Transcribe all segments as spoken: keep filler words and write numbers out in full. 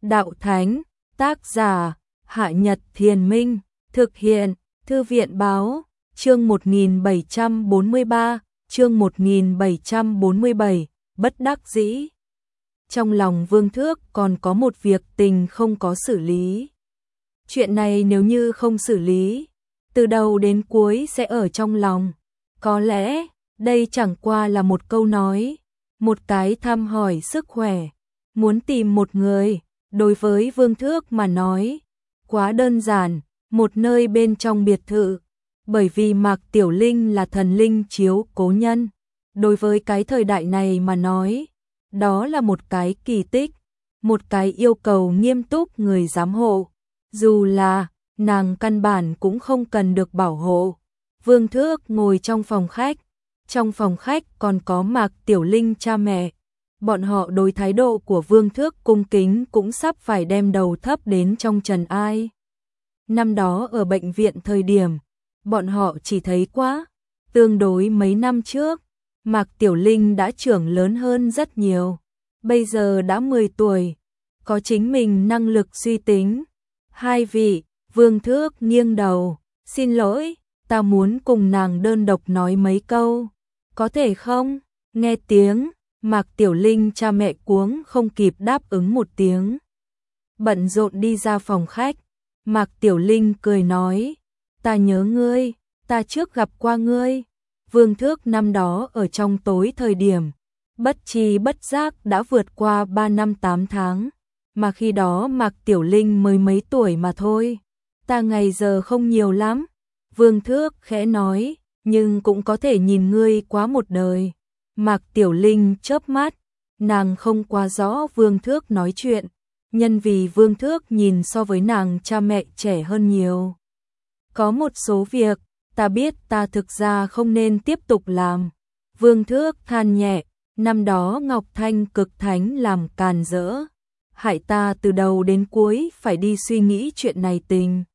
đạo thánh, tác giả, Hạ Nhật Thiền Minh, thực hiện, Thư viện báo, chương một nghìn bảy trăm bốn mươi ba, chương một nghìn bảy trăm bốn mươi bảy, bất đắc dĩ. Trong lòng Vương Thước còn có một việc tình không có xử lý. Chuyện này nếu như không xử lý, từ đầu đến cuối sẽ ở trong lòng. Có lẽ, đây chẳng qua là một câu nói, một cái thăm hỏi sức khỏe, muốn tìm một người, đối với Vương Thước mà nói, quá đơn giản, một nơi bên trong biệt thự, bởi vì Mạc Tiểu Linh là thần linh chiếu cố nhân, đối với cái thời đại này mà nói, đó là một cái kỳ tích, một cái yêu cầu nghiêm túc người giám hộ, dù là nàng căn bản cũng không cần được bảo hộ. Vương Thước ngồi trong phòng khách, trong phòng khách còn có Mạc Tiểu Linh cha mẹ, bọn họ đối thái độ của Vương Thước cung kính cũng sắp phải đem đầu thấp đến trong trần ai. Năm đó ở bệnh viện thời điểm, bọn họ chỉ thấy quá, tương đối mấy năm trước, Mạc Tiểu Linh đã trưởng lớn hơn rất nhiều, bây giờ đã mười tuổi, có chính mình năng lực suy tính. Hai vị, Vương Thước nghiêng đầu, xin lỗi, ta muốn cùng nàng đơn độc nói mấy câu, có thể không? Nghe tiếng, Mạc Tiểu Linh cha mẹ cuống không kịp đáp ứng một tiếng. Bận rộn đi ra phòng khách, Mạc Tiểu Linh cười nói, ta nhớ ngươi, ta trước gặp qua ngươi. Vương Thước năm đó ở trong tối thời điểm, bất tri bất giác đã vượt qua ba năm tám tháng, mà khi đó Mạc Tiểu Linh mới mấy tuổi mà thôi. Ta ngày giờ không nhiều lắm, Vương Thước khẽ nói, nhưng cũng có thể nhìn ngươi quá một đời. Mạc Tiểu Linh chớp mắt, nàng không quá rõ Vương Thước nói chuyện, nhân vì Vương Thước nhìn so với nàng cha mẹ trẻ hơn nhiều. Có một số việc, ta biết ta thực ra không nên tiếp tục làm. Vương Thước than nhẹ, năm đó Ngọc Thanh cực thánh làm càn rỡ, hại ta từ đầu đến cuối phải đi suy nghĩ chuyện này tình.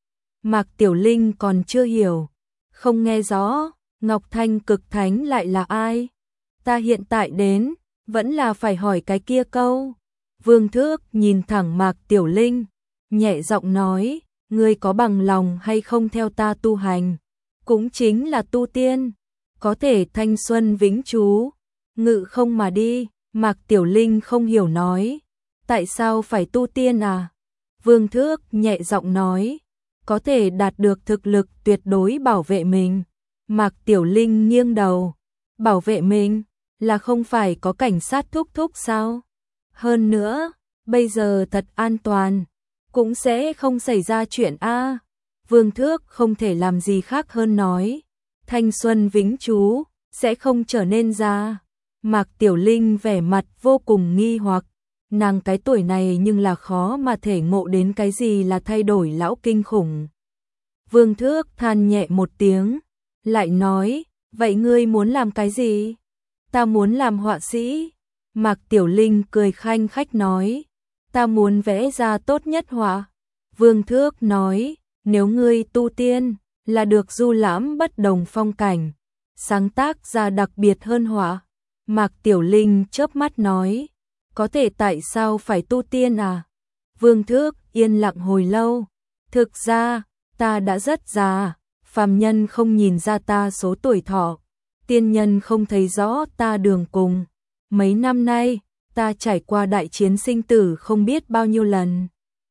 Mạc Tiểu Linh còn chưa hiểu, không nghe rõ, Ngọc Thanh cực thánh lại là ai? Ta hiện tại đến, vẫn là phải hỏi cái kia câu. Vương Thước nhìn thẳng Mạc Tiểu Linh, nhẹ giọng nói, ngươi có bằng lòng hay không theo ta tu hành, cũng chính là tu tiên, có thể thanh xuân vĩnh trú, ngự không mà đi. Mạc Tiểu Linh không hiểu nói, tại sao phải tu tiên à? Vương Thước nhẹ giọng nói, có thể đạt được thực lực tuyệt đối bảo vệ mình. Mạc Tiểu Linh nghiêng đầu, bảo vệ mình, là không phải có cảnh sát thúc thúc sao? Hơn nữa, bây giờ thật an toàn, cũng sẽ không xảy ra chuyện a. Vương Thước không thể làm gì khác hơn nói, thanh xuân vĩnh trú, sẽ không trở nên già. Mạc Tiểu Linh vẻ mặt vô cùng nghi hoặc, nàng cái tuổi này nhưng là khó mà thể ngộ đến cái gì là thay đổi lão kinh khủng. Vương Thước than nhẹ một tiếng, lại nói, vậy ngươi muốn làm cái gì? Ta muốn làm họa sĩ. Mạc Tiểu Linh cười khanh khách nói, ta muốn vẽ ra tốt nhất họa. Vương Thước nói, nếu ngươi tu tiên, là được du lãm bất đồng phong cảnh, sáng tác ra đặc biệt hơn họa. Mạc Tiểu Linh chớp mắt nói, có thể tại sao phải tu tiên à? Vương Thước yên lặng hồi lâu, thực ra, ta đã rất già, phàm nhân không nhìn ra ta số tuổi thọ, tiên nhân không thấy rõ ta đường cùng. Mấy năm nay, ta trải qua đại chiến sinh tử không biết bao nhiêu lần.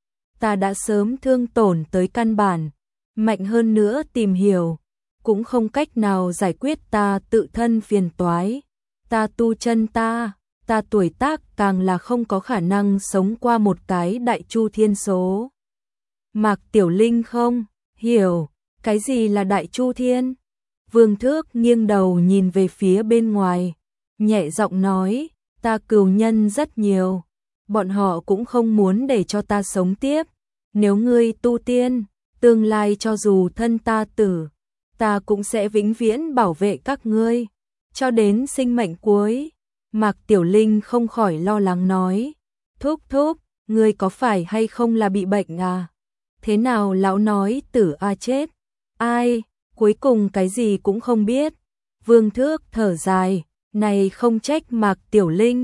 Ta đã sớm thương tổn tới căn bản, mạnh hơn nữa tìm hiểu, cũng không cách nào giải quyết ta tự thân phiền toái. Ta tu chân ta, ta tuổi tác càng là không có khả năng sống qua một cái đại chu thiên số. Mạc Tiểu Linh không hiểu, cái gì là đại chu thiên? Vương Thước nghiêng đầu nhìn về phía bên ngoài, nhẹ giọng nói, ta cừu nhân rất nhiều, bọn họ cũng không muốn để cho ta sống tiếp. Nếu ngươi tu tiên, tương lai cho dù thân ta tử, ta cũng sẽ vĩnh viễn bảo vệ các ngươi, cho đến sinh mệnh cuối. Mạc Tiểu Linh không khỏi lo lắng nói, thúc thúc, ngươi có phải hay không là bị bệnh à? Thế nào lão nói tử a chết? Ai, cuối cùng cái gì cũng không biết. Vương Thước thở dài, này không trách Mạc Tiểu Linh,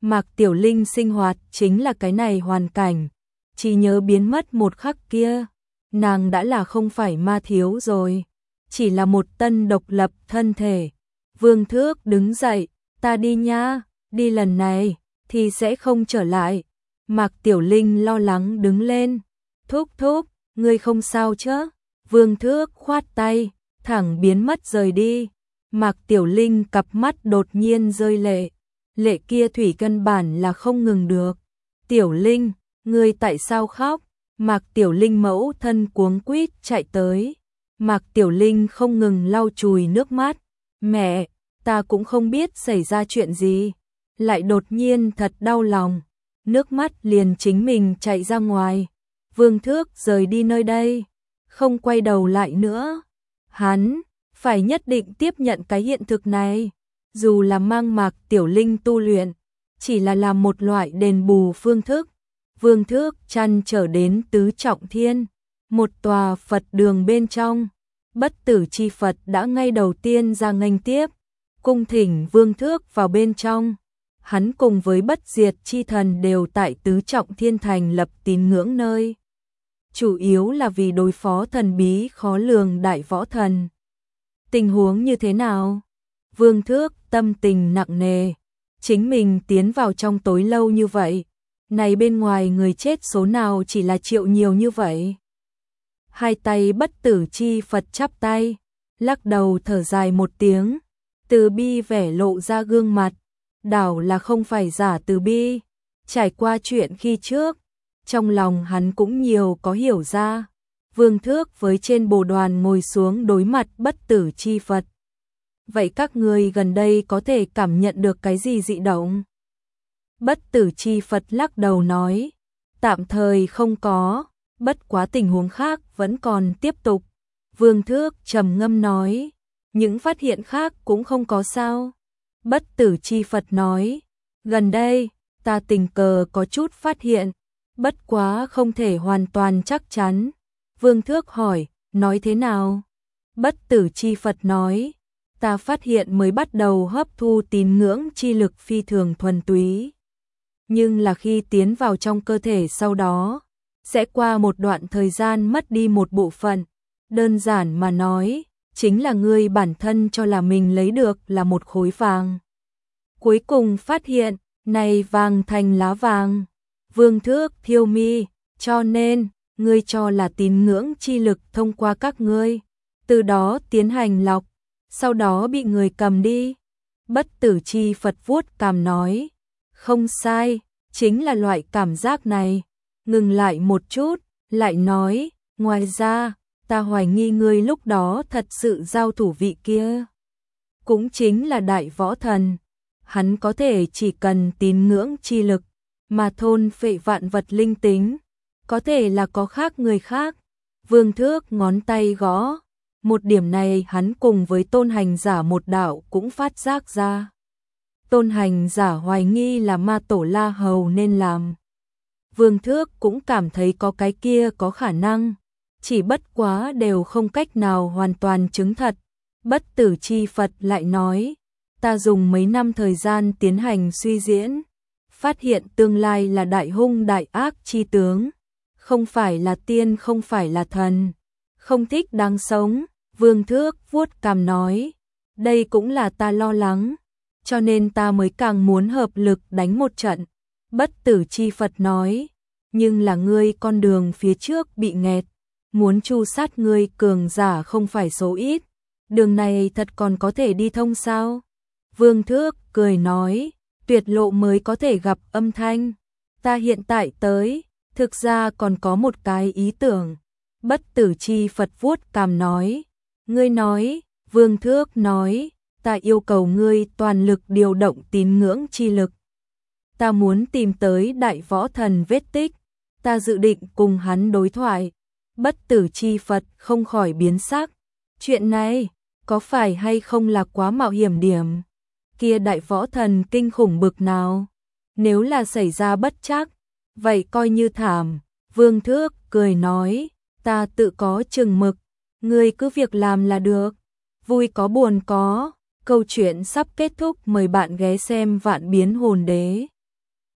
Mạc Tiểu Linh sinh hoạt chính là cái này hoàn cảnh, chỉ nhớ biến mất một khắc kia, nàng đã là không phải ma thiếu rồi, chỉ là một tân độc lập thân thể. Vương Thước đứng dậy, ta đi nha, đi lần này thì sẽ không trở lại. Mạc Tiểu Linh lo lắng đứng lên, thúc thúc, ngươi không sao chứ? Vương Thước khoát tay, thẳng biến mất rời đi. Mạc Tiểu Linh cặp mắt đột nhiên rơi lệ, lệ kia thủy căn bản là không ngừng được. Tiểu Linh, ngươi tại sao khóc? Mạc Tiểu Linh mẫu thân cuống quýt chạy tới. Mạc Tiểu Linh không ngừng lau chùi nước mắt. Mẹ, ta cũng không biết xảy ra chuyện gì, lại đột nhiên thật đau lòng. Nước mắt liền chính mình chạy ra ngoài. Vương Thước rời đi nơi đây, không quay đầu lại nữa. Hắn phải nhất định tiếp nhận cái hiện thực này, dù là mang Mạc Tiểu Linh tu luyện, chỉ là làm một loại đền bù phương thức. Vương Thước chăn trở đến Tứ Trọng Thiên, một tòa Phật đường bên trong. Bất Tử Chi Phật đã ngay đầu tiên ra nghênh tiếp, cung thỉnh Vương Thước vào bên trong. Hắn cùng với Bất Diệt Chi Thần đều tại Tứ Trọng Thiên thành lập tín ngưỡng nơi, chủ yếu là vì đối phó thần bí khó lường đại võ thần. Tình huống như thế nào? Vương Thước tâm tình nặng nề, chính mình tiến vào trong tối lâu như vậy, này bên ngoài người chết số nào chỉ là triệu nhiều như vậy. Hai tay Bất Tử Chi Phật chắp tay, lắc đầu thở dài một tiếng, từ bi vẻ lộ ra gương mặt, đảo là không phải giả từ bi, trải qua chuyện khi trước, trong lòng hắn cũng nhiều có hiểu ra. Vương Thước với trên bồ đoàn ngồi xuống đối mặt Bất Tử Chi Phật. Vậy các ngươi gần đây có thể cảm nhận được cái gì dị động? Bất Tử Chi Phật lắc đầu nói, tạm thời không có, bất quá tình huống khác vẫn còn tiếp tục. Vương Thước trầm ngâm nói, những phát hiện khác cũng không có sao. Bất Tử Chi Phật nói, gần đây, ta tình cờ có chút phát hiện, bất quá không thể hoàn toàn chắc chắn. Vương Thước hỏi, nói thế nào? Bất Tử Chi Phật nói, ta phát hiện mới bắt đầu hấp thu tín ngưỡng chi lực phi thường thuần túy. Nhưng là khi tiến vào trong cơ thể sau đó, sẽ qua một đoạn thời gian mất đi một bộ phận. Đơn giản mà nói, chính là ngươi bản thân cho là mình lấy được là một khối vàng. Cuối cùng phát hiện, này vàng thành lá vàng. Vương Thước thiêu mi, cho nên, ngươi cho là tín ngưỡng chi lực thông qua các ngươi, từ đó tiến hành lọc, sau đó bị người cầm đi. Bất Tử Chi Phật vuốt cằm nói, không sai, chính là loại cảm giác này. Ngừng lại một chút, lại nói, ngoài ra, ta hoài nghi ngươi lúc đó thật sự giao thủ vị kia, cũng chính là đại võ thần. Hắn có thể chỉ cần tín ngưỡng chi lực mà thôn phệ vạn vật linh tính, có thể là có khác người khác. Vương Thước ngón tay gõ, một điểm này hắn cùng với Tôn Hành Giả một đạo cũng phát giác ra. Tôn Hành Giả hoài nghi là ma tổ La Hầu nên làm. Vương Thước cũng cảm thấy có cái kia có khả năng, chỉ bất quá đều không cách nào hoàn toàn chứng thật. Bất Tử Chi Phật lại nói, ta dùng mấy năm thời gian tiến hành suy diễn, phát hiện tương lai là đại hung đại ác chi tướng, không phải là tiên không phải là thần, không thích đáng sống. Vương Thước vuốt cằm nói, đây cũng là ta lo lắng, cho nên ta mới càng muốn hợp lực đánh một trận. Bất Tử Chi Phật nói, nhưng là ngươi con đường phía trước bị nghẹt, muốn tru sát ngươi cường giả không phải số ít, đường này thật còn có thể đi thông sao? Vương Thước cười nói, tuyệt lộ mới có thể gặp âm thanh, ta hiện tại tới, thực ra còn có một cái ý tưởng. Bất Tử Chi Phật vuốt cằm nói, ngươi nói. Vương Thước nói, ta yêu cầu ngươi toàn lực điều động tín ngưỡng chi lực. Ta muốn tìm tới đại võ thần vết tích, ta dự định cùng hắn đối thoại. Bất Tử Chi Phật không khỏi biến sắc, chuyện này có phải hay không là quá mạo hiểm điểm? Kia đại võ thần kinh khủng bực nào? Nếu là xảy ra bất trắc, vậy coi như thảm. Vương Thước cười nói, ta tự có chừng mực, ngươi cứ việc làm là được. Vui có buồn có, câu chuyện sắp kết thúc, mời bạn ghé xem Vạn Biến Hồn Đế.